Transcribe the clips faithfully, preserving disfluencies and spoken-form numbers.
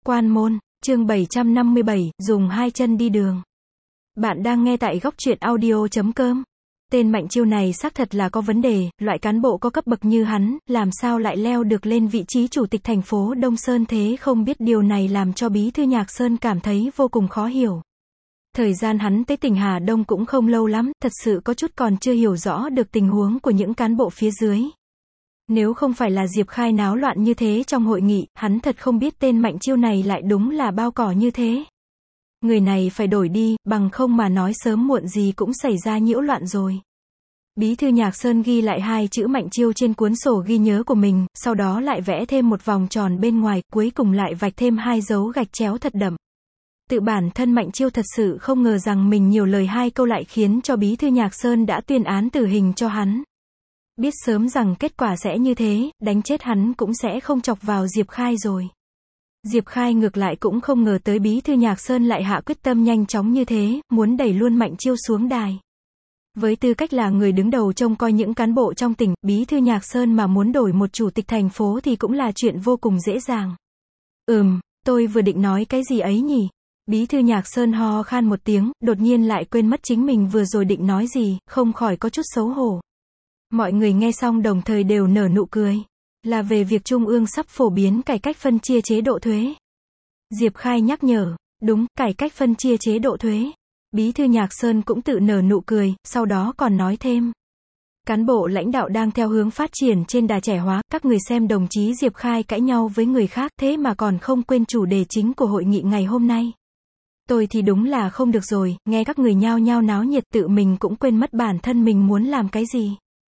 Quan môn, chương bảy trăm năm mươi bảy, dùng hai chân đi đường. Bạn đang nghe tại góc truyện audio chấm com. Tên Mạnh Chiêu này xác thật là có vấn đề, loại cán bộ có cấp bậc như hắn, làm sao lại leo được lên vị trí chủ tịch thành phố Đông Sơn thế không biết điều này làm cho Bí thư Nhạc Sơn cảm thấy vô cùng khó hiểu. Thời gian hắn tới tỉnh Hà Đông cũng không lâu lắm, thật sự có chút còn chưa hiểu rõ được tình huống của những cán bộ phía dưới. Nếu không phải là Diệp Khai náo loạn như thế trong hội nghị, hắn thật không biết tên Mạnh Chiêu này lại đúng là bao cỏ như thế. Người này phải đổi đi, bằng không mà nói sớm muộn gì cũng xảy ra nhiễu loạn rồi. Bí thư Nhạc Sơn ghi lại hai chữ Mạnh Chiêu trên cuốn sổ ghi nhớ của mình, sau đó lại vẽ thêm một vòng tròn bên ngoài, cuối cùng lại vạch thêm hai dấu gạch chéo thật đậm. Tự bản thân Mạnh Chiêu thật sự không ngờ rằng mình nhiều lời hai câu lại khiến cho Bí thư Nhạc Sơn đã tuyên án tử hình cho hắn. Biết sớm rằng kết quả sẽ như thế, đánh chết hắn cũng sẽ không chọc vào Diệp Khai rồi. Diệp Khai ngược lại cũng không ngờ tới Bí thư Nhạc Sơn lại hạ quyết tâm nhanh chóng như thế, muốn đẩy luôn Mạnh Chiêu xuống đài. Với tư cách là người đứng đầu trông coi những cán bộ trong tỉnh, Bí thư Nhạc Sơn mà muốn đổi một chủ tịch thành phố thì cũng là chuyện vô cùng dễ dàng. Ừm, tôi vừa định nói cái gì ấy nhỉ? Bí thư Nhạc Sơn ho khan một tiếng, đột nhiên lại quên mất chính mình vừa rồi định nói gì, không khỏi có chút xấu hổ. Mọi người nghe xong đồng thời đều nở nụ cười. Là về việc Trung ương sắp phổ biến cải cách phân chia chế độ thuế. Diệp Khai nhắc nhở, đúng, cải cách phân chia chế độ thuế. Bí thư Nhạc Sơn cũng tự nở nụ cười, sau đó còn nói thêm. Cán bộ lãnh đạo đang theo hướng phát triển trên đà trẻ hóa, các người xem đồng chí Diệp Khai cãi nhau với người khác thế mà còn không quên chủ đề chính của hội nghị ngày hôm nay. Tôi thì đúng là không được rồi, nghe các người nhao nhao náo nhiệt tự mình cũng quên mất bản thân mình muốn làm cái gì.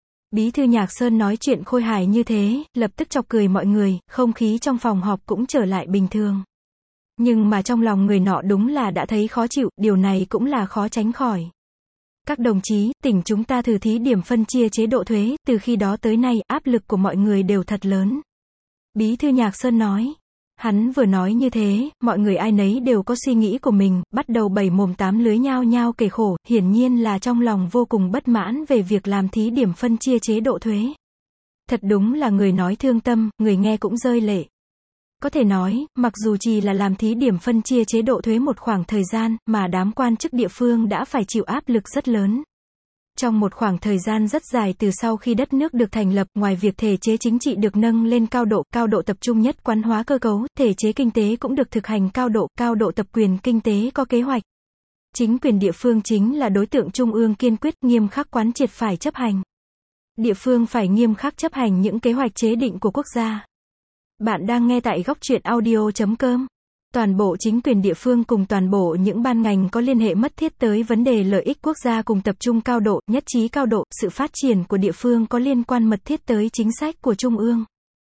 Bí thư Nhạc Sơn nói chuyện khôi hài như thế, lập tức chọc cười mọi người, không khí trong phòng họp cũng trở lại bình thường. Nhưng mà trong lòng người nọ đúng là đã thấy khó chịu, điều này cũng là khó tránh khỏi. Các đồng chí, tỉnh chúng ta thử thí điểm phân chia chế độ thuế, từ khi đó tới nay, áp lực của mọi người đều thật lớn. Bí thư Nhạc Sơn nói. Hắn vừa nói như thế, mọi người ai nấy đều có suy nghĩ của mình, bắt đầu bảy mồm tám lưới nhao nhao kể khổ, hiển nhiên là trong lòng vô cùng bất mãn về việc làm thí điểm phân chia chế độ thuế. Thật đúng là người nói thương tâm, người nghe cũng rơi lệ. Có thể nói, mặc dù chỉ là làm thí điểm phân chia chế độ thuế một khoảng thời gian, mà đám quan chức địa phương đã phải chịu áp lực rất lớn. Trong một khoảng thời gian rất dài từ sau khi đất nước được thành lập, ngoài việc thể chế chính trị được nâng lên cao độ, cao độ tập trung nhất quán hóa cơ cấu, thể chế kinh tế cũng được thực hành cao độ, cao độ tập quyền kinh tế có kế hoạch. Chính quyền địa phương chính là đối tượng trung ương kiên quyết, nghiêm khắc quán triệt phải chấp hành. Địa phương phải nghiêm khắc chấp hành những kế hoạch chế định của quốc gia. Bạn đang nghe tại góc truyện audio chấm com. Toàn bộ chính quyền địa phương cùng toàn bộ những ban ngành có liên hệ mật thiết tới vấn đề lợi ích quốc gia cùng tập trung cao độ, nhất trí cao độ, sự phát triển của địa phương có liên quan mật thiết tới chính sách của Trung ương.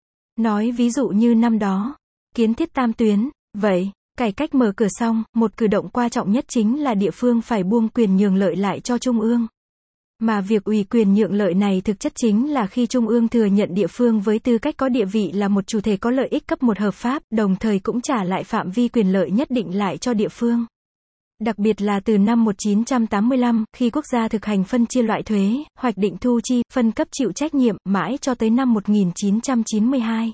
Nói ví dụ như năm đó, kiến thiết tam tuyến, vậy, cải cách mở cửa xong, một cử động quan trọng nhất chính là địa phương phải buông quyền nhường lợi lại cho Trung ương. Mà việc ủy quyền nhượng lợi này thực chất chính là khi Trung ương thừa nhận địa phương với tư cách có địa vị là một chủ thể có lợi ích cấp một hợp pháp, đồng thời cũng trả lại phạm vi quyền lợi nhất định lại cho địa phương. Đặc biệt là từ năm một nghìn chín trăm tám mươi lăm, khi quốc gia thực hành phân chia loại thuế, hoạch định thu chi, phân cấp chịu trách nhiệm, mãi cho tới năm một nghìn chín trăm chín mươi hai.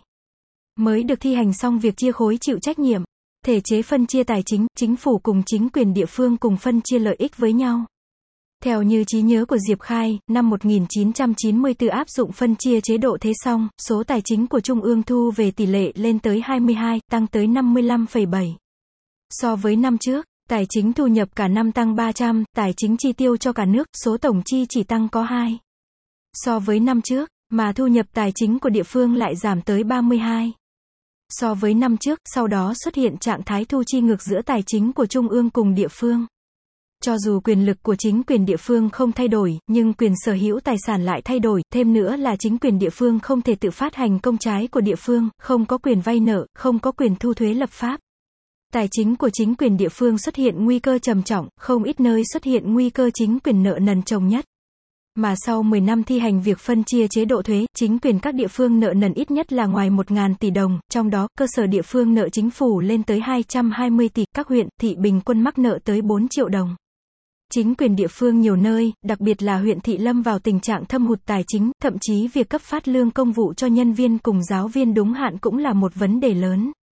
Mới được thi hành xong việc chia khối chịu trách nhiệm. Thể chế phân chia tài chính, chính phủ cùng chính quyền địa phương cùng phân chia lợi ích với nhau. Theo như trí nhớ của Diệp Khai, năm một nghìn chín trăm chín mươi tư áp dụng phân chia chế độ thế xong, số tài chính của Trung ương thu về tỷ lệ lên tới hai mươi hai, tăng tới năm mươi lăm phẩy bảy. So với năm trước, tài chính thu nhập cả năm tăng ba trăm, tài chính chi tiêu cho cả nước, số tổng chi chỉ tăng có hai. So với năm trước, mà thu nhập tài chính của địa phương lại giảm tới ba mươi hai. So với năm trước, sau đó xuất hiện trạng thái thu chi ngược giữa tài chính của Trung ương cùng địa phương. Cho dù quyền lực của chính quyền địa phương không thay đổi, nhưng quyền sở hữu tài sản lại thay đổi, thêm nữa là chính quyền địa phương không thể tự phát hành công trái của địa phương, không có quyền vay nợ, không có quyền thu thuế lập pháp. Tài chính của chính quyền địa phương xuất hiện nguy cơ trầm trọng, không ít nơi xuất hiện nguy cơ chính quyền nợ nần chồng nhất. Mà sau mười năm thi hành việc phân chia chế độ thuế, chính quyền các địa phương nợ nần ít nhất là ngoài một nghìn tỷ đồng, trong đó, cơ sở địa phương nợ chính phủ lên tới hai trăm hai mươi tỷ, các huyện, thị bình quân mắc nợ tới bốn triệu đồng. Chính quyền địa phương nhiều nơi, đặc biệt là huyện thị lâm vào tình trạng thâm hụt tài chính, thậm chí việc cấp phát lương công vụ cho nhân viên cùng giáo viên đúng hạn cũng là một vấn đề lớn.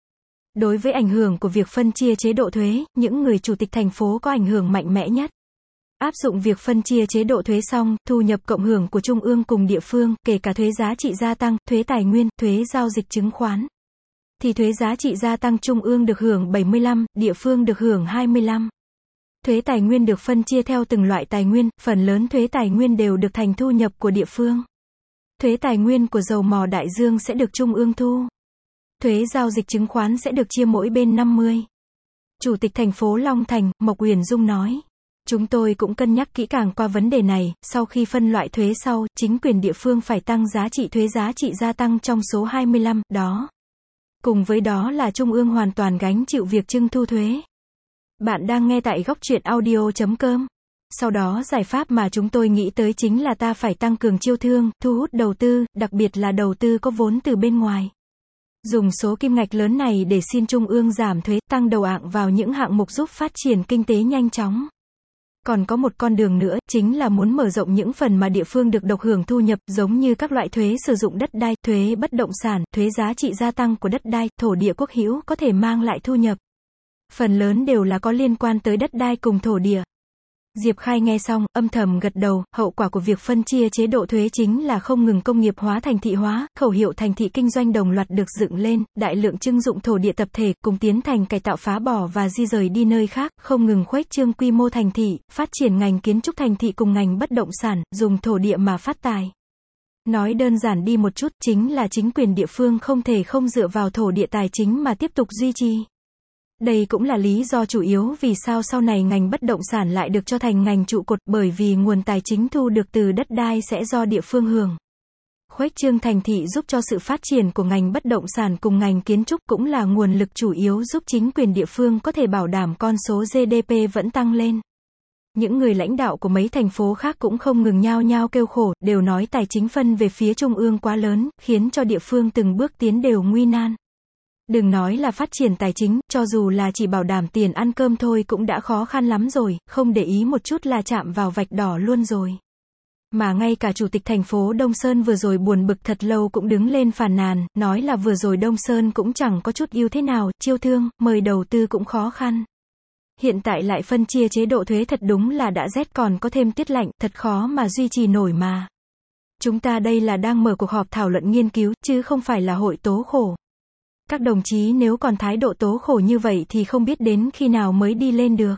Đối với ảnh hưởng của việc phân chia chế độ thuế, những người chủ tịch thành phố có ảnh hưởng mạnh mẽ nhất. Áp dụng việc phân chia chế độ thuế xong, thu nhập cộng hưởng của trung ương cùng địa phương, kể cả thuế giá trị gia tăng, thuế tài nguyên, thuế giao dịch chứng khoán, thì thuế giá trị gia tăng trung ương được hưởng bảy mươi lăm, địa phương được hưởng hai mươi lăm. Thuế tài nguyên được phân chia theo từng loại tài nguyên, phần lớn thuế tài nguyên đều được thành thu nhập của địa phương. Thuế tài nguyên của dầu mỏ đại dương sẽ được trung ương thu. Thuế giao dịch chứng khoán sẽ được chia mỗi bên năm mươi. Chủ tịch thành phố Long Thành, Mộc Uyển Dung nói. Chúng tôi cũng cân nhắc kỹ càng qua vấn đề này, sau khi phân loại thuế sau, chính quyền địa phương phải tăng giá trị thuế giá trị gia tăng trong số hai mươi lăm, đó. Cùng với đó là trung ương hoàn toàn gánh chịu việc trưng thu thuế. Bạn đang nghe tại góc truyện audio chấm com. Sau đó giải pháp mà chúng tôi nghĩ tới chính là ta phải tăng cường chiêu thương, thu hút đầu tư, đặc biệt là đầu tư có vốn từ bên ngoài. Dùng số kim ngạch lớn này để xin trung ương giảm thuế, tăng đầu ạng vào những hạng mục giúp phát triển kinh tế nhanh chóng. Còn có một con đường nữa, chính là muốn mở rộng những phần mà địa phương được độc hưởng thu nhập, giống như các loại thuế sử dụng đất đai, thuế bất động sản, thuế giá trị gia tăng của đất đai, thổ địa quốc hữu có thể mang lại thu nhập. Phần lớn đều là có liên quan tới đất đai cùng thổ địa. Diệp Khai nghe xong, âm thầm gật đầu, hậu quả của việc phân chia chế độ thuế chính là không ngừng công nghiệp hóa thành thị hóa, khẩu hiệu thành thị kinh doanh đồng loạt được dựng lên, đại lượng trưng dụng thổ địa tập thể, cùng tiến thành cải tạo phá bỏ và di rời đi nơi khác, không ngừng khuếch trương quy mô thành thị, phát triển ngành kiến trúc thành thị cùng ngành bất động sản, dùng thổ địa mà phát tài. Nói đơn giản đi một chút, chính là chính quyền địa phương không thể không dựa vào thổ địa tài chính mà tiếp tục duy trì. Đây cũng là lý do chủ yếu vì sao sau này ngành bất động sản lại được cho thành ngành trụ cột, bởi vì nguồn tài chính thu được từ đất đai sẽ do địa phương hưởng. Khuếch trương thành thị giúp cho sự phát triển của ngành bất động sản cùng ngành kiến trúc, cũng là nguồn lực chủ yếu giúp chính quyền địa phương có thể bảo đảm con số giê đê pê vẫn tăng lên. Những người lãnh đạo của mấy thành phố khác cũng không ngừng nhao nhao kêu khổ, đều nói tài chính phân về phía trung ương quá lớn, khiến cho địa phương từng bước tiến đều nguy nan. Đừng nói là phát triển tài chính, cho dù là chỉ bảo đảm tiền ăn cơm thôi cũng đã khó khăn lắm rồi, không để ý một chút là chạm vào vạch đỏ luôn rồi. Mà ngay cả chủ tịch thành phố Đông Sơn vừa rồi buồn bực thật lâu cũng đứng lên phàn nàn, nói là vừa rồi Đông Sơn cũng chẳng có chút ưu thế nào, chiêu thương, mời đầu tư cũng khó khăn. Hiện tại lại phân chia chế độ thuế, thật đúng là đã rét còn có thêm tiết lạnh, thật khó mà duy trì nổi mà. Chúng ta đây là đang mở cuộc họp thảo luận nghiên cứu, chứ không phải là hội tố khổ. Các đồng chí nếu còn thái độ tố khổ như vậy thì không biết đến khi nào mới đi lên được.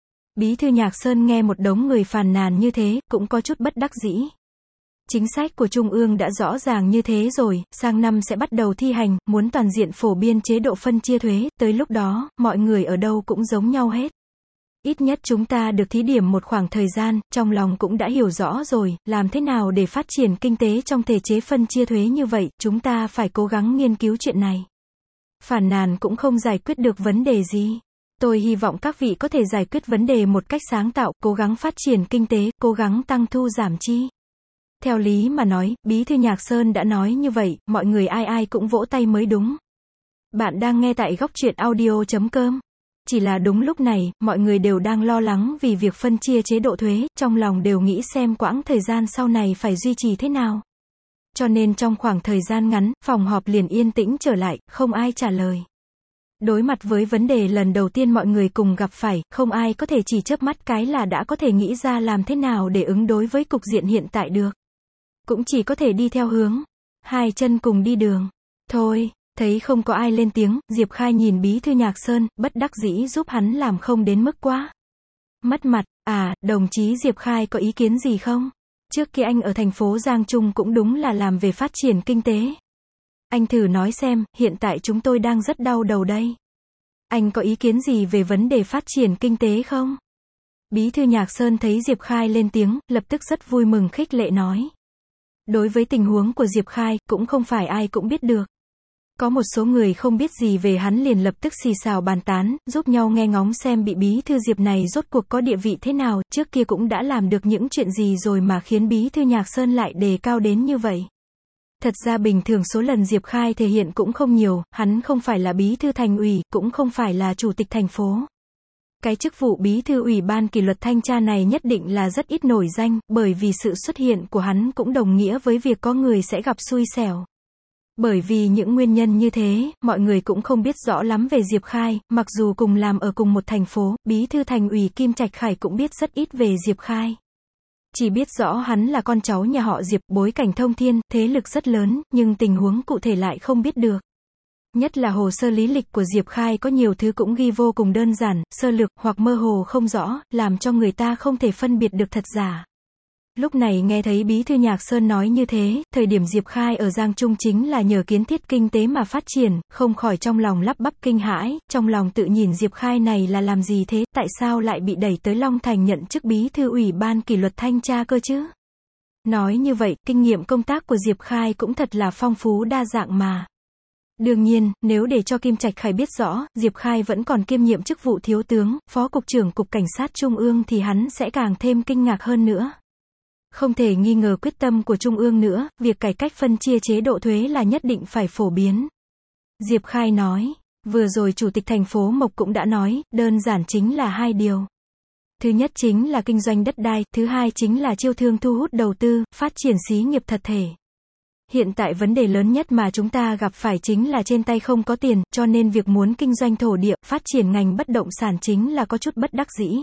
Bí thư Nhạc Sơn nghe một đống người phàn nàn như thế, cũng có chút bất đắc dĩ. Chính sách của Trung ương đã rõ ràng như thế rồi, sang năm sẽ bắt đầu thi hành, muốn toàn diện phổ biến chế độ phân chia thuế, tới lúc đó, mọi người ở đâu cũng giống nhau hết. Ít nhất chúng ta được thí điểm một khoảng thời gian, trong lòng cũng đã hiểu rõ rồi, làm thế nào để phát triển kinh tế trong thể chế phân chia thuế như vậy, chúng ta phải cố gắng nghiên cứu chuyện này. Phàn nàn cũng không giải quyết được vấn đề gì. Tôi hy vọng các vị có thể giải quyết vấn đề một cách sáng tạo, cố gắng phát triển kinh tế, cố gắng tăng thu giảm chi. Theo lý mà nói, Bí thư Nhạc Sơn đã nói như vậy, mọi người ai ai cũng vỗ tay mới đúng. Bạn đang nghe tại góc truyện audio chấm com. Chỉ là đúng lúc này, mọi người đều đang lo lắng vì việc phân chia chế độ thuế, trong lòng đều nghĩ xem quãng thời gian sau này phải duy trì thế nào. Cho nên trong khoảng thời gian ngắn, phòng họp liền yên tĩnh trở lại, không ai trả lời. Đối mặt với vấn đề lần đầu tiên mọi người cùng gặp phải, không ai có thể chỉ chớp mắt cái là đã có thể nghĩ ra làm thế nào để ứng đối với cục diện hiện tại được. Cũng chỉ có thể đi theo hướng hai chân cùng đi đường. Thôi, thấy không có ai lên tiếng, Diệp Khai nhìn Bí thư Nhạc Sơn, bất đắc dĩ giúp hắn làm không đến mức quá mất mặt. À, đồng chí Diệp Khai có ý kiến gì không? Trước kia anh ở thành phố Giang Trung cũng đúng là làm về phát triển kinh tế. Anh thử nói xem, hiện tại chúng tôi đang rất đau đầu đây. Anh có ý kiến gì về vấn đề phát triển kinh tế không? Bí thư Nhạc Sơn thấy Diệp Khai lên tiếng, lập tức rất vui mừng khích lệ nói. Đối với tình huống của Diệp Khai, cũng không phải ai cũng biết được. Có một số người không biết gì về hắn liền lập tức xì xào bàn tán, giúp nhau nghe ngóng xem bị Bí thư Diệp này rốt cuộc có địa vị thế nào, trước kia cũng đã làm được những chuyện gì rồi mà khiến Bí thư Nhạc Sơn lại đề cao đến như vậy. Thật ra bình thường số lần Diệp Khai thể hiện cũng không nhiều, hắn không phải là bí thư thành ủy, cũng không phải là chủ tịch thành phố. Cái chức vụ bí thư ủy ban kỷ luật thanh tra này nhất định là rất ít nổi danh, bởi vì sự xuất hiện của hắn cũng đồng nghĩa với việc có người sẽ gặp xui xẻo. Bởi vì những nguyên nhân như thế, mọi người cũng không biết rõ lắm về Diệp Khai, mặc dù cùng làm ở cùng một thành phố, bí thư thành ủy Kim Trạch Khải cũng biết rất ít về Diệp Khai. Chỉ biết rõ hắn là con cháu nhà họ Diệp, bối cảnh thông thiên, thế lực rất lớn, nhưng tình huống cụ thể lại không biết được. Nhất là hồ sơ lý lịch của Diệp Khai có nhiều thứ cũng ghi vô cùng đơn giản, sơ lược, hoặc mơ hồ không rõ, làm cho người ta không thể phân biệt được thật giả. Lúc này nghe thấy Bí thư Nhạc Sơn nói như thế, thời điểm Diệp Khai ở Giang Trung chính là nhờ kiến thiết kinh tế mà phát triển, không khỏi trong lòng lắp bắp kinh hãi, trong lòng tự nhìn Diệp Khai này là làm gì thế, tại sao lại bị đẩy tới Long Thành nhận chức Bí thư Ủy ban kỷ luật thanh tra cơ chứ? Nói như vậy, kinh nghiệm công tác của Diệp Khai cũng thật là phong phú đa dạng mà. Đương nhiên, nếu để cho Kim Trạch Khải biết rõ, Diệp Khai vẫn còn kiêm nhiệm chức vụ thiếu tướng, phó cục trưởng cục cảnh sát Trung ương thì hắn sẽ càng thêm kinh ngạc hơn nữa. Không thể nghi ngờ quyết tâm của Trung ương nữa, việc cải cách phân chia chế độ thuế là nhất định phải phổ biến. Diệp Khai nói, vừa rồi Chủ tịch thành phố Mộc cũng đã nói, đơn giản chính là hai điều. Thứ nhất chính là kinh doanh đất đai, thứ hai chính là chiêu thương thu hút đầu tư, phát triển xí nghiệp thật thể. Hiện tại vấn đề lớn nhất mà chúng ta gặp phải chính là trên tay không có tiền, cho nên việc muốn kinh doanh thổ địa, phát triển ngành bất động sản chính là có chút bất đắc dĩ.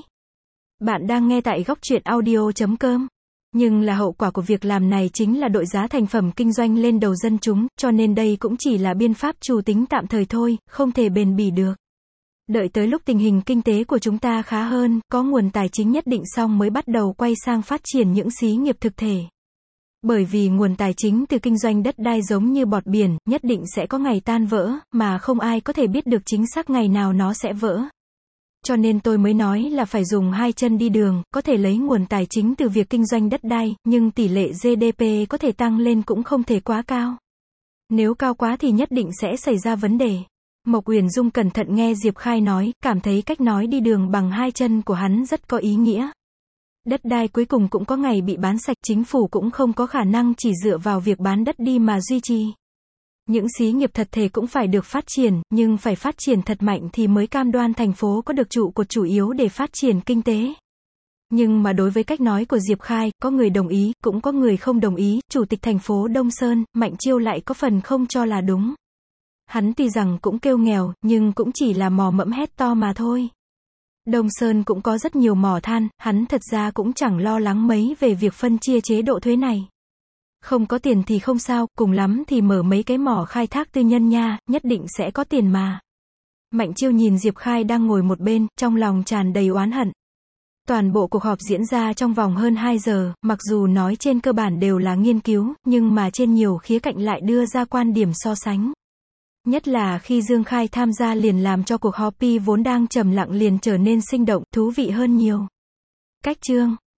Bạn đang nghe tại góc truyện audio chấm com. Nhưng là hậu quả của việc làm này chính là đội giá thành phẩm kinh doanh lên đầu dân chúng, cho nên đây cũng chỉ là biện pháp trù tính tạm thời thôi, không thể bền bỉ được. Đợi tới lúc tình hình kinh tế của chúng ta khá hơn, có nguồn tài chính nhất định xong mới bắt đầu quay sang phát triển những xí nghiệp thực thể. Bởi vì nguồn tài chính từ kinh doanh đất đai giống như bọt biển, nhất định sẽ có ngày tan vỡ, mà không ai có thể biết được chính xác ngày nào nó sẽ vỡ. Cho nên tôi mới nói là phải dùng hai chân đi đường, có thể lấy nguồn tài chính từ việc kinh doanh đất đai, nhưng tỷ lệ giê đê pê có thể tăng lên cũng không thể quá cao. Nếu cao quá thì nhất định sẽ xảy ra vấn đề. Mộc Uyển Dung cẩn thận nghe Diệp Khai nói, cảm thấy cách nói đi đường bằng hai chân của hắn rất có ý nghĩa. Đất đai cuối cùng cũng có ngày bị bán sạch, chính phủ cũng không có khả năng chỉ dựa vào việc bán đất đi mà duy trì. Những xí nghiệp thật thể cũng phải được phát triển, nhưng phải phát triển thật mạnh thì mới cam đoan thành phố có được trụ cột chủ yếu để phát triển kinh tế. Nhưng mà đối với cách nói của Diệp Khai, có người đồng ý, cũng có người không đồng ý, Chủ tịch thành phố Đông Sơn, Mạnh Chiêu lại có phần không cho là đúng. Hắn tuy rằng cũng kêu nghèo, nhưng cũng chỉ là mò mẫm hét to mà thôi. Đông Sơn cũng có rất nhiều mỏ than, hắn thật ra cũng chẳng lo lắng mấy về việc phân chia chế độ thuế này. Không có tiền thì không sao, cùng lắm thì mở mấy cái mỏ khai thác tư nhân nha, nhất định sẽ có tiền mà. Mạnh Chiêu nhìn Diệp Khai đang ngồi một bên, trong lòng tràn đầy oán hận. Toàn bộ cuộc họp diễn ra trong vòng hơn hai giờ, mặc dù nói trên cơ bản đều là nghiên cứu, nhưng mà trên nhiều khía cạnh lại đưa ra quan điểm so sánh. Nhất là khi Dương Khai tham gia liền làm cho cuộc họp vốn đang trầm lặng liền trở nên sinh động, thú vị hơn nhiều. Cách chương